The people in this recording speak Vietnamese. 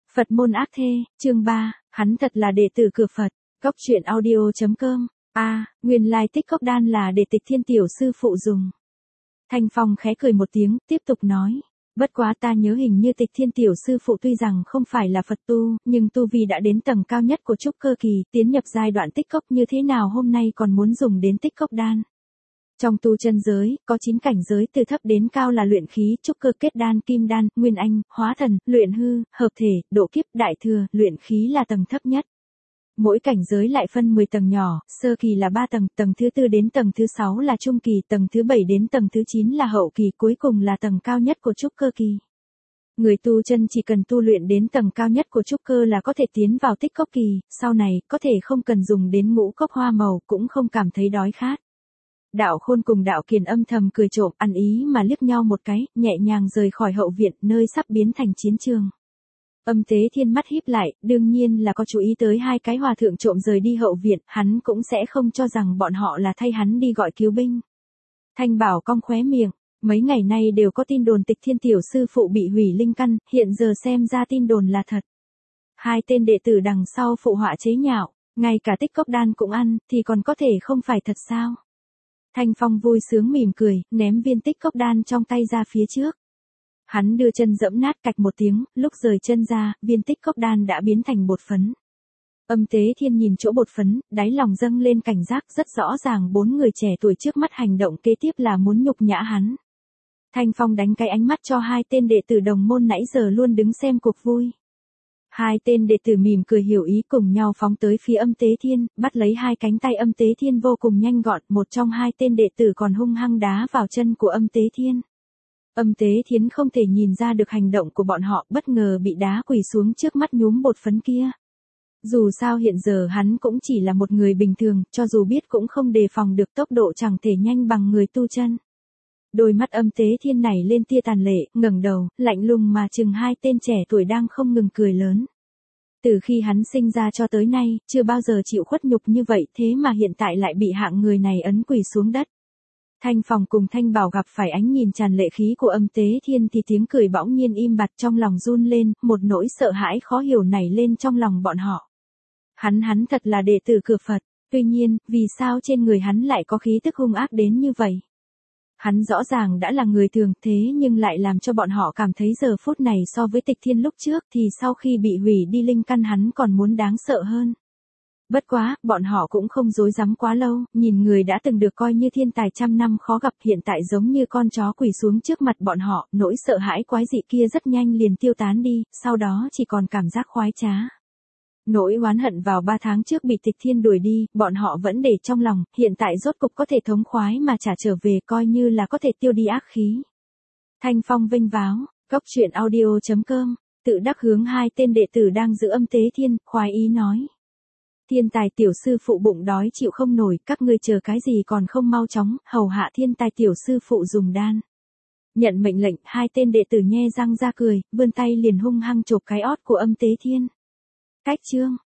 Phật môn ác thê, chương 3, hắn thật là đệ tử cửa Phật. Cốc truyện audio.com. Nguyên lai tích cốc đan là để Tịch Thiên tiểu sư phụ dùng. Thanh Phong khẽ cười một tiếng, tiếp tục nói. Bất quá ta nhớ hình như Tịch Thiên tiểu sư phụ tuy rằng không phải là Phật tu, nhưng tu vi đã đến tầng cao nhất của trúc cơ kỳ, tiến nhập giai đoạn tích cốc như thế nào hôm nay còn muốn dùng đến tích cốc đan. Trong tu chân giới, có 9 cảnh giới từ thấp đến cao là luyện khí, trúc cơ, kết đan, kim đan, nguyên anh, hóa thần, luyện hư, hợp thể, độ kiếp, đại thừa, luyện khí là tầng thấp nhất. Mỗi cảnh giới lại phân 10 tầng nhỏ, sơ kỳ là 3 tầng, tầng thứ 4 đến tầng thứ 6 là trung kỳ, tầng thứ 7 đến tầng thứ 9 là hậu kỳ, cuối cùng là tầng cao nhất của trúc cơ kỳ. Người tu chân chỉ cần tu luyện đến tầng cao nhất của trúc cơ là có thể tiến vào tích cốc kỳ, sau này, có thể không cần dùng đến ngũ cốc hoa màu, cũng không cảm thấy đói khát. Đạo Khôn cùng Đạo Kiền âm thầm cười trộm, ăn ý mà liếc nhau một cái, nhẹ nhàng rời khỏi hậu viện, nơi sắp biến thành chiến trường. Âm Tế Thiên mắt híp lại, đương nhiên là có chú ý tới hai cái hòa thượng trộm rời đi hậu viện, hắn cũng sẽ không cho rằng bọn họ là thay hắn đi gọi cứu binh. Thanh Bảo cong khóe miệng, mấy ngày nay đều có tin đồn Tịch Thiên tiểu sư phụ bị hủy linh căn, hiện giờ xem ra tin đồn là thật. Hai tên đệ tử đằng sau phụ họa chế nhạo, ngay cả tích cốc đan cũng ăn, thì còn có thể không phải thật sao? Thanh Phong vui sướng mỉm cười, ném viên tích cốc đan trong tay ra phía trước. Hắn đưa chân dẫm nát cạch một tiếng, lúc rời chân ra, viên tích cốc đan đã biến thành bột phấn. Âm Tế Thiên nhìn chỗ bột phấn, đáy lòng dâng lên cảnh giác, rất rõ ràng 4 người trẻ tuổi trước mắt hành động kế tiếp là muốn nhục nhã hắn. Thanh Phong đánh cái ánh mắt cho hai tên đệ tử đồng môn nãy giờ luôn đứng xem cuộc vui. Hai tên đệ tử mỉm cười hiểu ý cùng nhau phóng tới phía Âm Tế Thiên, bắt lấy hai cánh tay Âm Tế Thiên vô cùng nhanh gọn, một trong hai tên đệ tử còn hung hăng đá vào chân của Âm Tế Thiên. Âm Tế Thiên không thể nhìn ra được hành động của bọn họ, bất ngờ bị đá quỳ xuống trước mắt nhúm bột phấn kia. Dù sao hiện giờ hắn cũng chỉ là một người bình thường, cho dù biết cũng không đề phòng được, tốc độ chẳng thể nhanh bằng người tu chân. Đôi mắt Âm Tế Thiên này lên tia tàn lệ, ngẩng đầu, lạnh lùng mà chừng hai tên trẻ tuổi đang không ngừng cười lớn. Từ khi hắn sinh ra cho tới nay, chưa bao giờ chịu khuất nhục như vậy, thế mà hiện tại lại bị hạng người này ấn quỳ xuống đất. Thanh Phong cùng Thanh Bảo gặp phải ánh nhìn tràn lệ khí của Âm Tế Thiên thì tiếng cười bỗng nhiên im bặt, trong lòng run lên, một nỗi sợ hãi khó hiểu nảy lên trong lòng bọn họ. Hắn thật là đệ tử cửa Phật, tuy nhiên, vì sao trên người hắn lại có khí tức hung ác đến như vậy? Hắn rõ ràng đã là người thường, thế nhưng lại làm cho bọn họ cảm thấy giờ phút này so với Tịch Thiên lúc trước thì sau khi bị hủy đi linh căn hắn còn muốn đáng sợ hơn. Bất quá, bọn họ cũng không dối dám quá lâu, nhìn người đã từng được coi như thiên tài trăm năm khó gặp hiện tại giống như con chó quỳ xuống trước mặt bọn họ, nỗi sợ hãi quái dị kia rất nhanh liền tiêu tán đi, sau đó chỉ còn cảm giác khoái trá. Nỗi oán hận vào 3 tháng trước bị Tịch Thiên đuổi đi, bọn họ vẫn để trong lòng, hiện tại rốt cục có thể thống khoái mà trả trở về, coi như là có thể tiêu đi ác khí. Thanh Phong vênh váo, Cốc truyện audio.com, tự đắc hướng hai tên đệ tử đang giữ Âm Tế Thiên, khoái ý nói. Thiên tài tiểu sư phụ bụng đói chịu không nổi, các ngươi chờ cái gì còn không mau chóng, hầu hạ thiên tài tiểu sư phụ dùng đan. Nhận mệnh lệnh, hai tên đệ tử nhe răng ra cười, vươn tay liền hung hăng chộp cái ót của Âm Tế Thiên. Cách chương